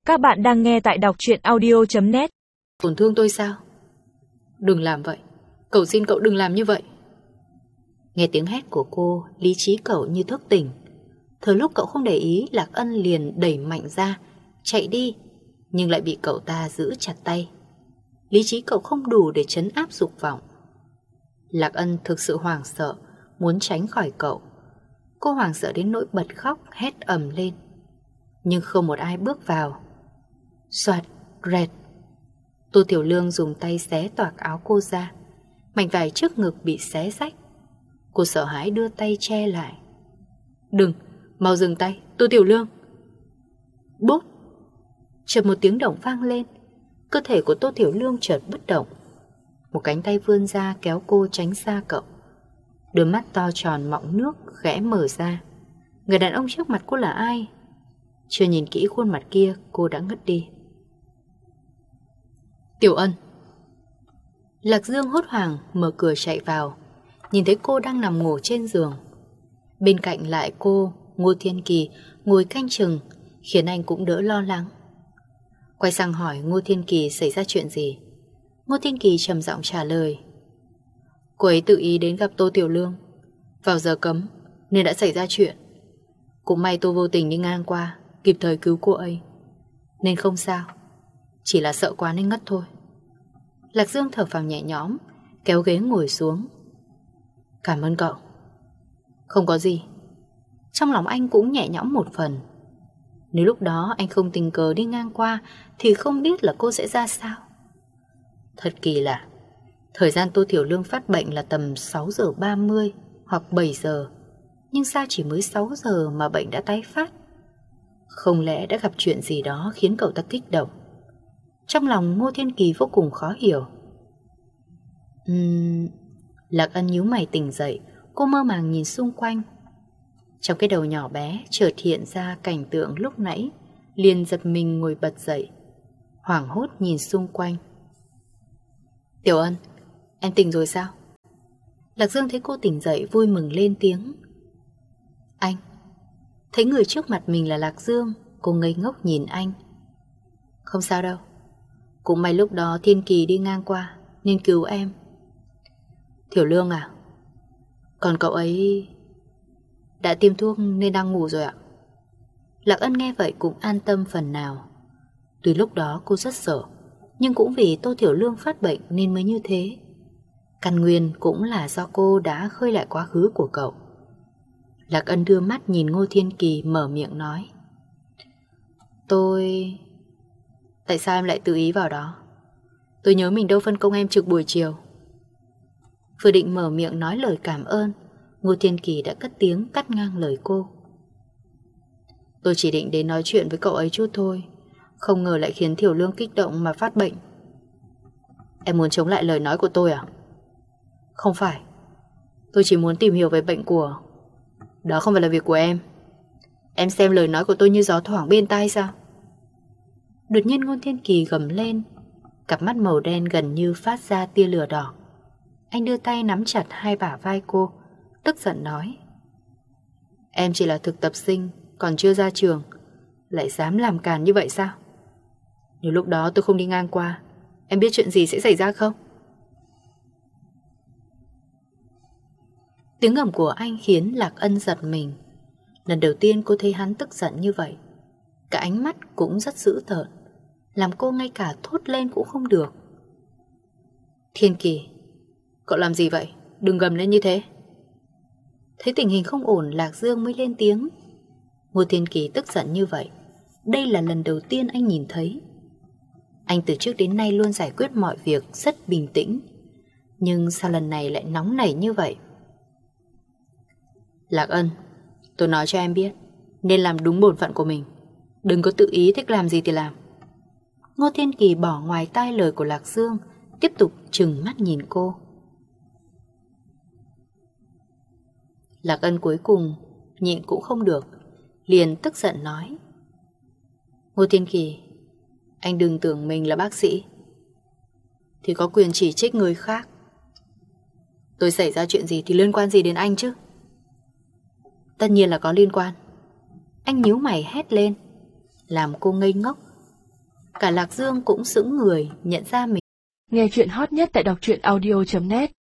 Các bạn đang nghe tại đọc truyện audio.net. Tổn thương tôi sao? Đừng làm vậy. Cậu xin cậu đừng làm như vậy. Nghe tiếng hét của cô, lý trí cậu như thức tỉnh. Thời lúc cậu không để ý, Lạc Ân liền đẩy mạnh ra, chạy đi, nhưng lại bị cậu ta giữ chặt tay. Lý trí cậu không đủ để trấn áp dục vọng. Lạc Ân thực sự hoảng sợ, muốn tránh khỏi cậu. Cô hoảng sợ đến nỗi bật khóc, hét ầm lên. Nhưng không một ai bước vào. Soạt, rẹt. Tô Tiểu Lương dùng tay xé toạc áo cô ra. Mảnh vải trước ngực bị xé rách. Cô sợ hãi đưa tay che lại. Đừng, mau dừng tay, Tô Tiểu Lương. Bốp. Chợt một tiếng động vang lên. Cơ thể của Tô Tiểu Lương chợt bất động. Một cánh tay vươn ra kéo cô tránh xa cậu. Đôi mắt to tròn mọng nước khẽ mở ra. Người đàn ông trước mặt cô là ai? Chưa nhìn kỹ khuôn mặt kia, cô đã ngất đi. Tiểu Ân. Lạc Dương hốt hoảng mở cửa chạy vào, nhìn thấy cô đang nằm ngủ trên giường. Bên cạnh lại cô, Ngô Thiên Kỳ ngồi canh chừng, khiến anh cũng đỡ lo lắng. Quay sang hỏi Ngô Thiên Kỳ xảy ra chuyện gì. Ngô Thiên Kỳ trầm giọng trả lời. Cô ấy tự ý đến gặp Tô Tiểu Lương vào giờ cấm nên đã xảy ra chuyện. Cũng may tôi vô tình đi ngang qua, kịp thời cứu cô ấy, nên không sao. Chỉ là sợ quá nên ngất thôi. Lạc Dương thở phào nhẹ nhõm, kéo ghế ngồi xuống. Cảm ơn cậu. Không có gì. Trong lòng anh cũng nhẹ nhõm một phần. Nếu lúc đó anh không tình cờ đi ngang qua thì không biết là cô sẽ ra sao. Thật kỳ lạ. Thời gian Tô Tiểu Lương phát bệnh là tầm 6 giờ 30 hoặc 7 giờ. Nhưng sao chỉ mới 6 giờ mà bệnh đã tái phát? Không lẽ đã gặp chuyện gì đó khiến cậu ta kích động? Trong lòng Ngô Thiên Kỳ vô cùng khó hiểu. Lạc Ân nhíu mày tỉnh dậy. Cô mơ màng nhìn xung quanh. Trong cái đầu nhỏ bé chợt hiện ra cảnh tượng lúc nãy. Liền giật mình ngồi bật dậy, hoảng hốt nhìn xung quanh. Tiểu Ân, em tỉnh rồi sao? Lạc Dương thấy cô tỉnh dậy vui mừng lên tiếng. Anh. Thấy người trước mặt mình là Lạc Dương, cô ngây ngốc nhìn anh. Không sao đâu. Cũng may lúc đó Thiên Kỳ đi ngang qua nên cứu em. Tiểu Lương à? Còn cậu ấy đã tiêm thuốc nên đang ngủ rồi ạ. Lạc Ân nghe vậy cũng an tâm phần nào. Tuy lúc đó cô rất sợ, nhưng cũng vì Tô Tiểu Lương phát bệnh nên mới như thế. Căn nguyên cũng là do cô đã khơi lại quá khứ của cậu. Lạc Ân đưa mắt nhìn Ngô Thiên Kỳ, mở miệng nói. Tại sao em lại tự ý vào đó? Tôi nhớ mình đâu phân công em trực buổi chiều. Vừa định mở miệng nói lời cảm ơn, Ngô Thiên Kỳ đã cất tiếng cắt ngang lời cô. Tôi chỉ định đến nói chuyện với cậu ấy chút thôi, không ngờ lại khiến Tiểu Lương kích động mà phát bệnh. Em muốn chống lại lời nói của tôi à? Không phải. Tôi chỉ muốn tìm hiểu về bệnh của... Đó không phải là việc của em. Em xem lời nói của tôi như gió thoảng bên tai sao? Đột nhiên Ngô Thiên Kỳ gầm lên, cặp mắt màu đen gần như phát ra tia lửa đỏ. Anh đưa tay nắm chặt hai bả vai cô, tức giận nói. Em chỉ là thực tập sinh, còn chưa ra trường, lại dám làm càn như vậy sao? Nếu lúc đó tôi không đi ngang qua, em biết chuyện gì sẽ xảy ra không? Tiếng gầm của anh khiến Lạc Ân giật mình. Lần đầu tiên cô thấy hắn tức giận như vậy. Cả ánh mắt cũng rất dữ tợn, làm cô ngay cả thốt lên cũng không được. Thiên Kỳ, cậu làm gì vậy? Đừng gầm lên như thế. Thấy tình hình không ổn, Lạc Dương mới lên tiếng. Ngô Thiên Kỳ tức giận như vậy, đây là lần đầu tiên anh nhìn thấy. Anh từ trước đến nay luôn giải quyết mọi việc rất bình tĩnh, nhưng sao lần này lại nóng nảy như vậy? Lạc Ân, tôi nói cho em biết, nên làm đúng bổn phận của mình, đừng có tự ý thích làm gì thì làm. Ngô Thiên Kỳ bỏ ngoài tai lời của Lạc Dương, tiếp tục trừng mắt nhìn cô. Lạc Ân cuối cùng nhịn cũng không được, liền tức giận nói. Ngô Thiên Kỳ, anh đừng tưởng mình là bác sĩ thì có quyền chỉ trích người khác. Tôi xảy ra chuyện gì thì liên quan gì đến anh chứ? Tất nhiên là có liên quan. Anh nhíu mày hét lên, làm cô ngây ngốc. Cả Lạc Dương cũng sững người, nhận ra mình. Nghe chuyện hot nhất tại đọc truyện audio.net